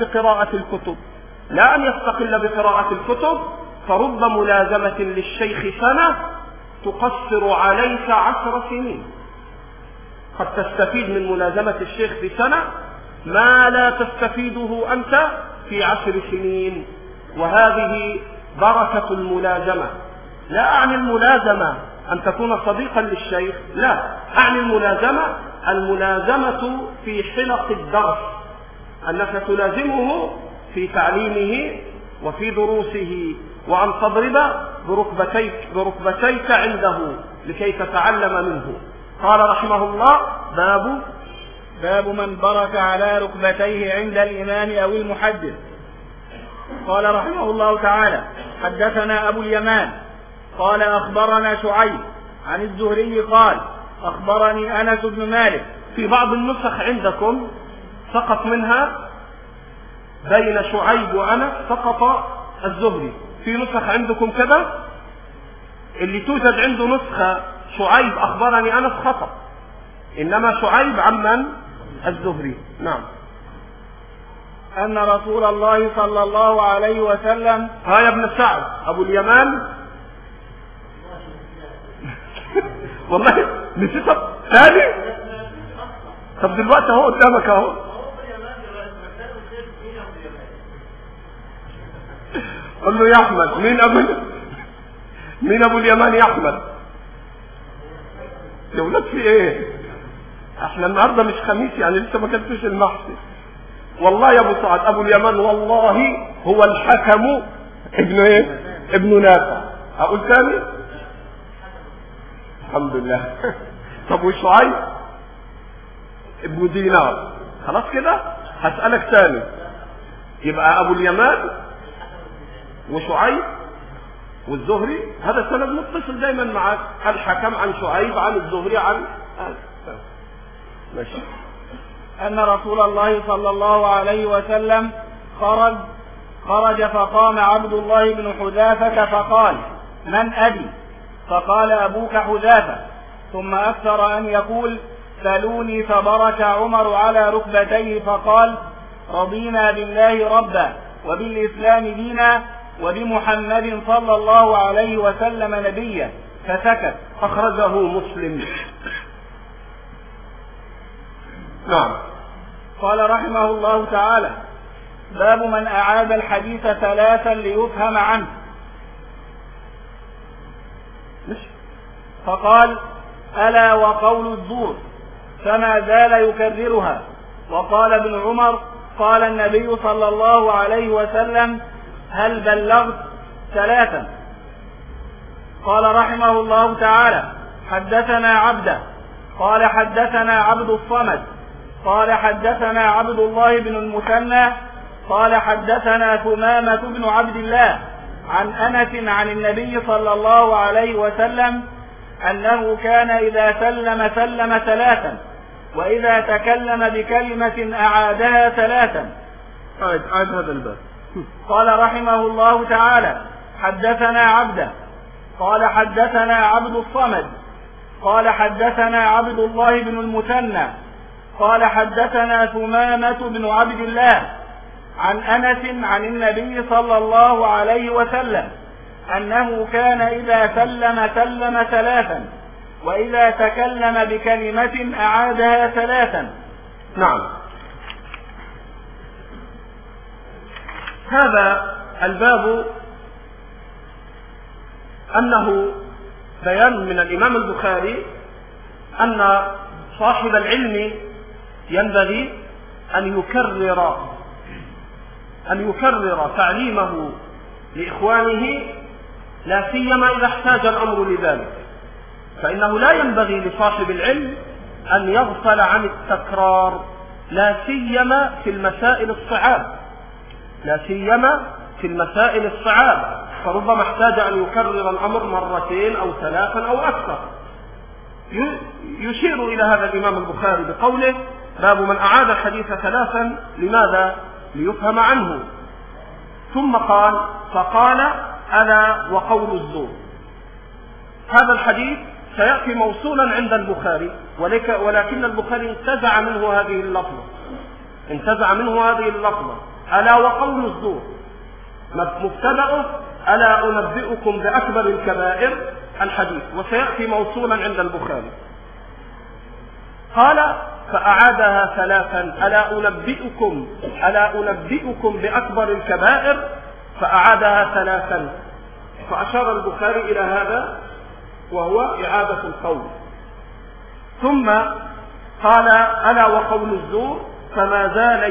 بقراءة الكتب، فرب ملازمة للشيخ سنة تقصر عليك 10 سنين. قد تستفيد من ملازمة الشيخ في سنة ما لا تستفيده أنت في 10 سنين، وهذه بركة الملازمة. لا أعني الملازمة أن تكون صديقا للشيخ، لا، أعني الملازمة في حلق الدرس، أنك تلازمه في تعليمه وفي دروسه، وأن تضرب بركبتيك عنده لكي تتعلم منه. قال رحمه الله: باب من برك على ركبتيه عند الإمام أو المحدث. قال رحمه الله تعالى: حدثنا أبو اليمان قال أخبرنا شعيب عن الزهري قال أخبرني أنس بن مالك. في بعض النسخ عندكم سقط منها بين شعيب وأنس سقط الزهري، في نسخ عندكم كذا؟ اللي توجد عنده نسخة شعيب أخبرني أنس خطأ، إنما شعيب عمن الزهري. نعم. أن رسول الله صلى الله عليه وسلم. يا ابن سعد، أبو اليمان والله نسيت ثاني. طب دلوقتي اهو قدامك اهو. قل له يا احمد مين ابو اليمان يا احمد؟ يا ولاد في ايه؟ احنا النهارده مش خميس، يعني لسه ما كنتش المحسي. والله يا ابو سعد ابو اليمان والله هو الحكم ابن ايه؟ ابن نافع. اقول ثاني؟ الحمد لله. طب وشعيب ابن دينار؟ خلاص كده هسألك ثاني. يبقى ابو اليمان وشعيب والزهري، هذا سند متصل دايما معك، الحكم عن شعيب عن الزهري عن ماشي. أن رسول الله صلى الله عليه وسلم خرج فقام عبد الله بن حذافة فقال: من أبي؟ فقال: أبوك حذافة. ثم أكثر أن يقول: سلوني. فبرك عمر على ركبتيه فقال: رضينا بالله ربا وبالإسلام دينا وبمحمد صلى الله عليه وسلم نبيا، فسكت. أخرجه مسلم. نعم. قال رحمه الله تعالى: باب من أعاد الحديث 3 ليفهم عنه. فقال: ألا وقول الزور، فما زال يكررها. وقال ابن عمر: قال النبي صلى الله عليه وسلم: هل بلغت 3. قال رحمه الله تعالى: حدثنا عبده قال حدثنا عبد الصمد قال حدثنا عبد الله بن المثنى قال حدثنا ثمامة بن عبد الله عن أنس عن النبي صلى الله عليه وسلم أنه كان إذا سلم 3، وإذا تكلم بكلمة أعادها 3. عاد هذا الباب. قال رحمه الله تعالى: حدثنا عبده قال حدثنا عبد الصمد قال حدثنا عبد الله بن المثنى قال حدثنا ثمامة بن عبد الله عن أنس عن النبي صلى الله عليه وسلم أنه كان إذا سلم 3، وإذا تكلم بكلمة أعادها 3. نعم. هذا الباب أنه بيان من الإمام البخاري أن صاحب العلم ينبغي أن يكرر تعليمه لإخوانه، لا سيما إذا احتاج الأمر لذلك، فإنه لا ينبغي لصاحب العلم أن يغفل عن التكرار، لا سيما في المسائل الصعاب، فربما احتاج أن يكرر الأمر 2 أو 3 أو أكثر. يشير إلى هذا الإمام البخاري بقوله: باب من أعاد الحديث 3. لماذا؟ ليفهم عنه. ثم قال: فقال: ألا وقول الزور. هذا الحديث سيأتي موصولا عند البخاري، ولكن البخاري انتزع منه هذه اللفظة ألا وقول الزور، مبتدأه: ألا أنبئكم بأكبر الكبائر الحديث، وسيأتي موصولا عند البخاري. قال فأعادها ثلاثا ألا أنبئكم بأكبر الكبائر؟ فأعادها ثلاثا، فأشار البخاري إلى هذا وهو إعادة القول. ثم قال ألا وقول الزور فما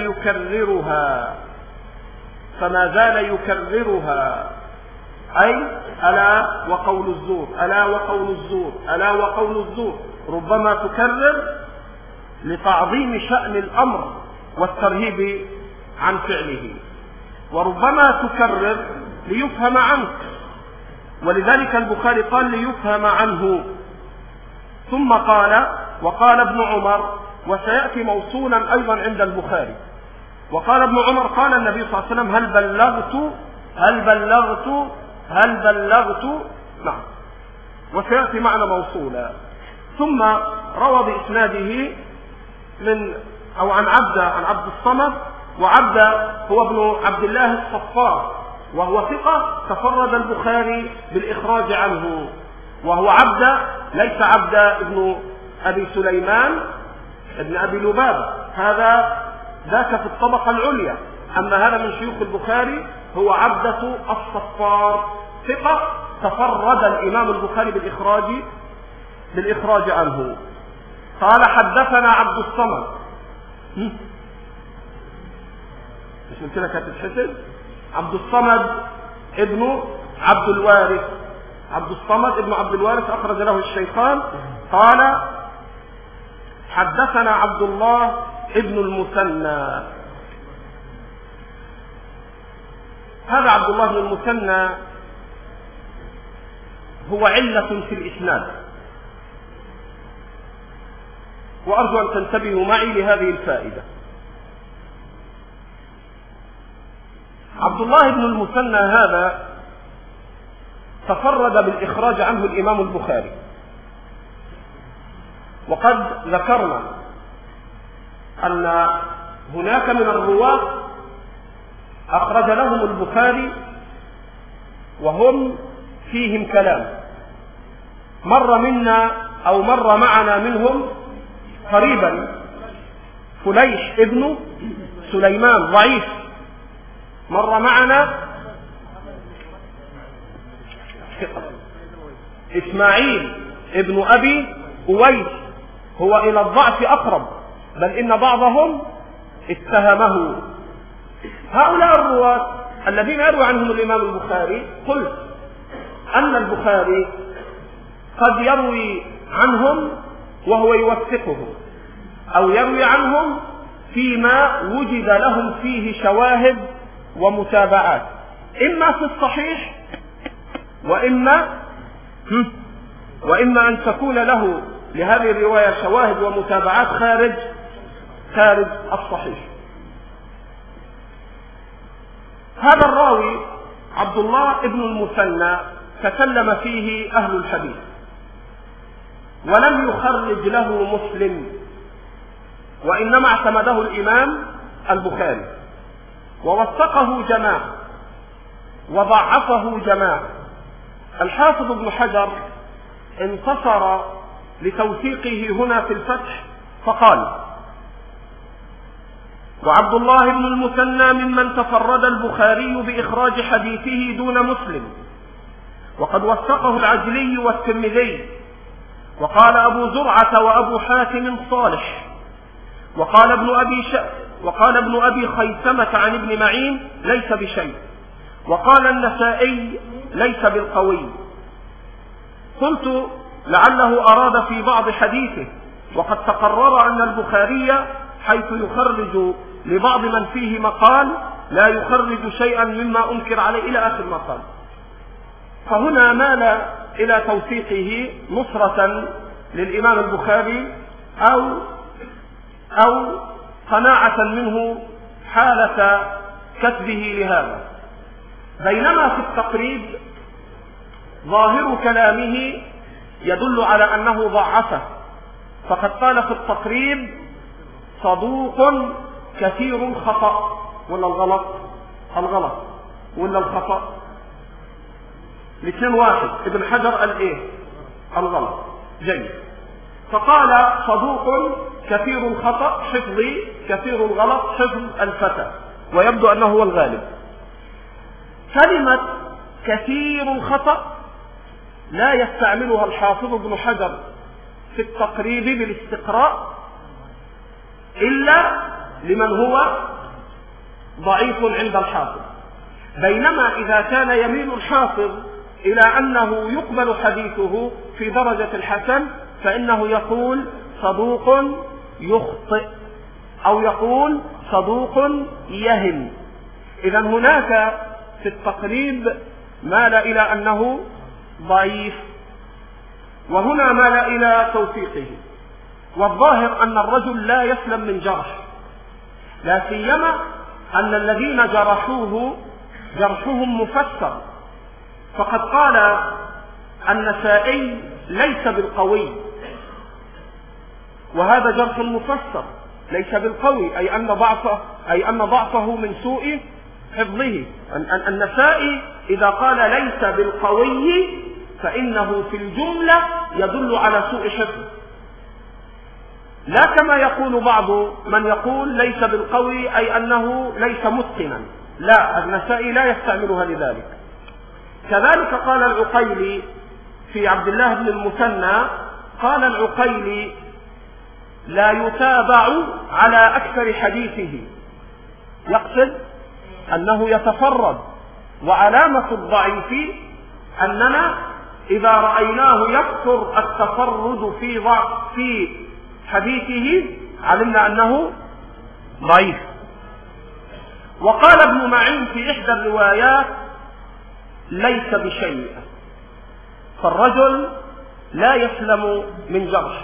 زال يكررها أي ألا وقول الزور ربما تكرر لتعظيم شأن الأمر والترهيب عن فعله، وربما تكرر ليفهم عنك، ولذلك البخاري قال ليفهم عنه. ثم قال وقال ابن عمر، وسيأتي موصولا أيضا عند البخاري، وقال ابن عمر قال النبي صلى الله عليه وسلم هل بلغت نعم، وسيأتي معنى موصولا. ثم روى بإسناده عن عبد الصمد، وعبد هو ابن عبد الله الصفار، وهو ثقة تفرد البخاري بالإخراج عنه، وهو عبد ليس عبد ابن أبي سليمان ابن أبي لبابة، هذا ذاك في الطبقة العليا، أما هذا من شيوخ البخاري هو عبدة الصفار، ثقة تفرد الإمام البخاري بالإخراج عنه. قال حدثنا عبد الصمد، مش ممكن لك تتحسب؟ عبد الصمد ابن عبد الوارث أخرج له الشيخان. قال حدثنا عبد الله ابن المثنى. هذا عبد الله بن المثنى هو علة في الإسناد، وأرجو أن تنتبهوا معي لهذه الفائدة. عبد الله بن المثنى هذا تفرد بالإخراج عنه الإمام البخاري، وقد ذكرنا أن هناك من الرواة أخرج لهم البخاري وهم فيهم كلام، مر معنا منهم قريبا فليح ابن سليمان ضعيف، مر معنا إسماعيل ابن أبي أويس هو إلى الضعف أقرب، بل إن بعضهم اتهمه. هؤلاء الرواة الذين يروي عنهم الإمام البخاري، قلت أن البخاري قد يروي عنهم وهو يوثقهم، أو يروي عنهم فيما وجد لهم فيه شواهد ومتابعات، إما في الصحيح وإما أن تكون له لهذه الرواية شواهد ومتابعات خارج الصحيح. هذا الراوي عبد الله ابن المثنى تكلم فيه أهل الحديث، ولم يخرج له مسلم، وإنما اعتمده الإمام البخاري، ووثقه جماعة وضعفه جماعة. الحافظ ابن حجر انتصر لتوثيقه هنا في الفتح فقال: وعبد الله بن المثنى ممن تفرد البخاري بإخراج حديثه دون مسلم، وقد وثقه العجلي والترمذي، وقال أبو زرعة وأبو حاتم صالح، وقال ابن أبي خيثمة عن ابن معين ليس بشيء، وقال النسائي ليس بالقوي. قلت لعله أراد في بعض حديثه، وقد تقرر أن البخاري حيث يخرج لبعض من فيه مقال لا يخرج شيئا مما أنكر عليه إلى آخر ما قال. فهنا مال إلى توثيقه نصرة للإمام البخاري أو قناعة منه حالة كتبه لهذا، بينما في التقريب ظاهر كلامه يدل على أنه ضعفه، فقد قال في التقريب صدوق كثير الخطأ، ولا الغلط ولا الخطأ، الاثنين واحد. ابن حجر قال ايه؟ الغلط. جيد. فقال صدوق كثير الخطأ حفظي، كثير الغلط حفظ الفتى، ويبدو أنه هو الغالب. كلمة كثير الخطأ لا يستعملها الحافظ ابن حجر في التقريب بالاستقراء إلا لمن هو ضعيف عند الحافظ، بينما إذا كان يميل الحافظ إلى أنه يقبل حديثه في درجة الحسن فإنه يقول صدوق يخطئ أو يقول صدوق يهم. إذا هناك في التقريب مال إلى أنه ضعيف، وهنا مال إلى توثيقه، والظاهر أن الرجل لا يسلم من جرح، لا سيما أن الذين جرحوه جرحهم مفسر، فقد قال النسائي ليس بالقوي، وهذا جرح مفسر، ليس بالقوي أي أن ضعفه من سوء حفظه. النسائي إذا قال ليس بالقوي فإنه في الجملة يدل على سوء حفظ، لا كما يقول بعض من يقول ليس بالقوي أي أنه ليس متقنا، لا، النسائي لا يستعملها لذلك. كذلك قال العقيلي في عبد الله بن المثنى، قال العقيلي لا يتابع على أكثر حديثه، يقصد أنه يتفرد، وعلامة الضعيف أننا إذا رأيناه يكثر التفرد في حديثه علمنا أنه ضعيف. وقال ابن معين في إحدى الروايات ليس بشيء، فالرجل لا يسلم من جرح،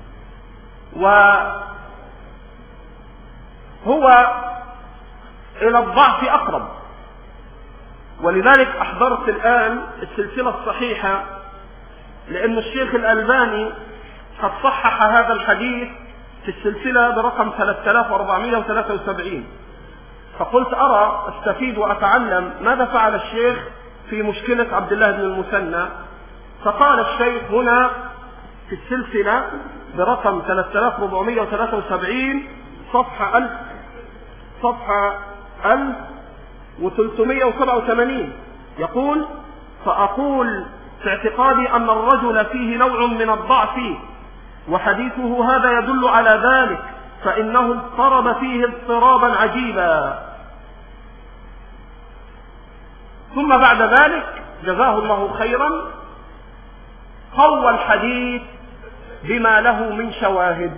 وهو إلى الضعف أقرب. ولذلك أحضرت الآن السلسلة الصحيحة، لأن الشيخ الألباني قد صحح هذا الحديث في السلسلة برقم 3473، فقلت أرى أستفيد وأتعلم ماذا فعل الشيخ في مشكلة عبد الله بن المثنى. فقال الشيخ هنا في السلسلة برقم 3473 صفحة 1387 يقول: فأقول في اعتقادي أن الرجل فيه نوع من الضعف، وحديثه هذا يدل على ذلك، فإنه اضطرب فيه اضطرابا عجيبا. ثم بعد ذلك جزاه الله خيرا قوى الحديث بما له من شواهد،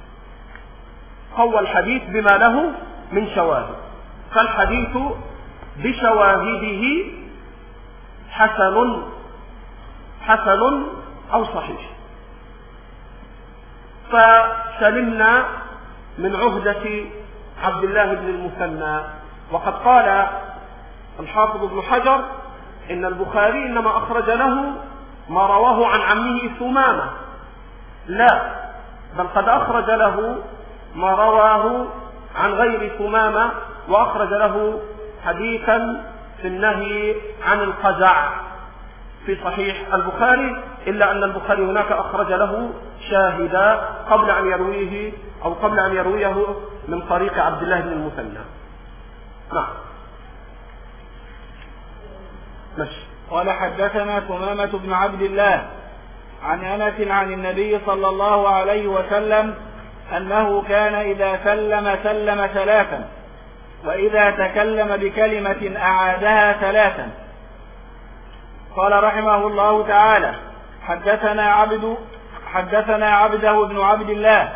قوى الحديث بما له من شواهد، فالحديث بشواهده حسن أو صحيح. فسلمنا من عهدة عبد الله بن المثنى. وقد قال الحافظ ابن حجر إن البخاري إنما أخرج له ما رواه عن عمه ثمامة، لا، بل قد أخرج له ما رواه عن غير ثمامة، وأخرج له حديثا في النهي عن القزع في صحيح البخاري، إلا أن البخاري هناك أخرج له شاهدا قبل أن يرويه من طريق عبد الله بن المثنى. نعم. ماشي. قال: حدثنا ثمامة بن عبد الله عن أنس عن النبي صلى الله عليه وسلم أنه كان إذا سلم ثلاثا، وإذا تكلم بكلمة أعادها ثلاثا. قال رحمه الله تعالى: حدثنا عبده بن عبد الله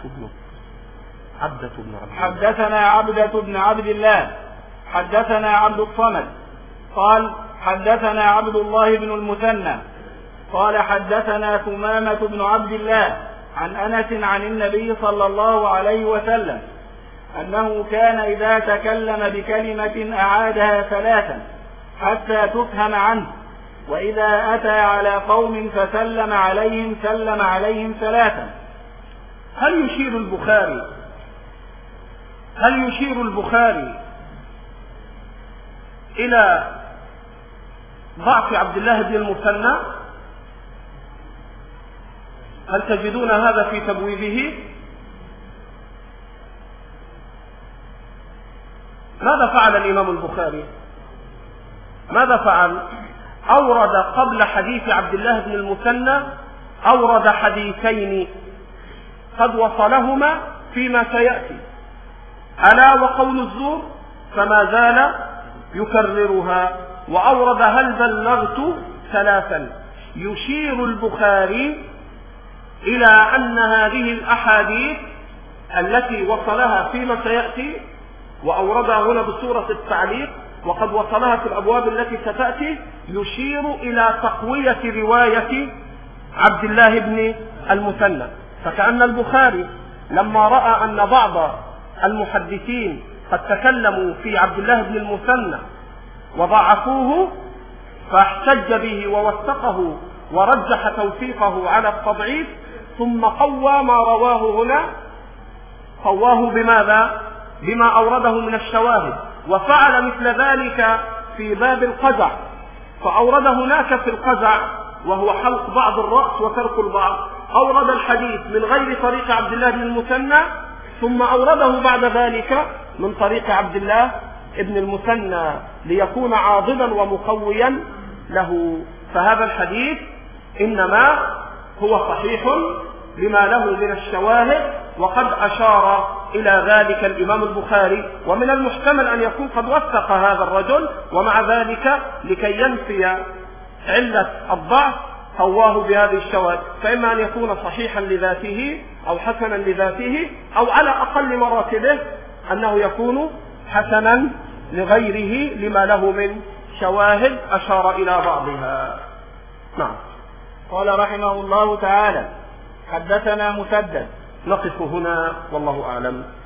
حدثنا عبدة بن عبد الله حدثنا عبد الصمد قال: حدثنا عبد الله بن المثنى قال: حدثنا ثمامة بن عبد الله عن أنس عن النبي صلى الله عليه وسلم أنه كان إذا تكلم بكلمة أعادها ثلاثا حتى تفهم عنه، وإذا أتى على قوم فسلم عليهم سلم عليهم ثلاثا. هل يشير البخاري إلى ضعف عبد الله بن المثنى؟ هل تجدون هذا في تبويبه؟ ماذا فعل الإمام البخاري؟ ماذا فعل؟ أورد قبل حديث عبد الله بن المثنى أورد حديثين قد وصلهما فيما سيأتي، ألا وقول الزور، فما زال يكررها. وأورد هل بلغت ثلاثا. يشير البخاري إلى أن هذه الأحاديث التي وصلها فيما سيأتي وأوردها هنا بصورة التعليق وقد وصلها في الأبواب التي ستأتي، يشير إلى تقوية رواية عبد الله بن المثنى. فكأن البخاري لما رأى أن بعض المحدثين قد تكلموا في عبد الله بن المثنى وضعفوه، فاحتج به ووثقه ورجح توثيقه على التضعيف، ثم قوى ما رواه هنا، قواه بماذا؟ بما أورده من الشواهد. وفعل مثل ذلك في باب القزع، فأورد هناك في القزع وهو حلق بعض الرأس وترك البعض، أورد الحديث من غير طريق عبد الله بن المثنى، ثم أورده بعد ذلك من طريق عبد الله بن المثنى ليكون عاضدا ومقويا له. فهذا الحديث إنما هو صحيح لما له من الشواهد، وقد أشار إلى ذلك الإمام البخاري، ومن المحتمل أن يكون قد وثق هذا الرجل، ومع ذلك لكي ينفي علة الضعف قواه بهذه الشواهد، فإما أن يكون صحيحا لذاته أو حسنا لذاته، أو على أقل مراتبه أنه يكون حسنا لغيره لما له من شواهد أشار إلى بعضها. نعم. قال رحمه الله تعالى: حدثنا مسدد. نقف هنا والله أعلم.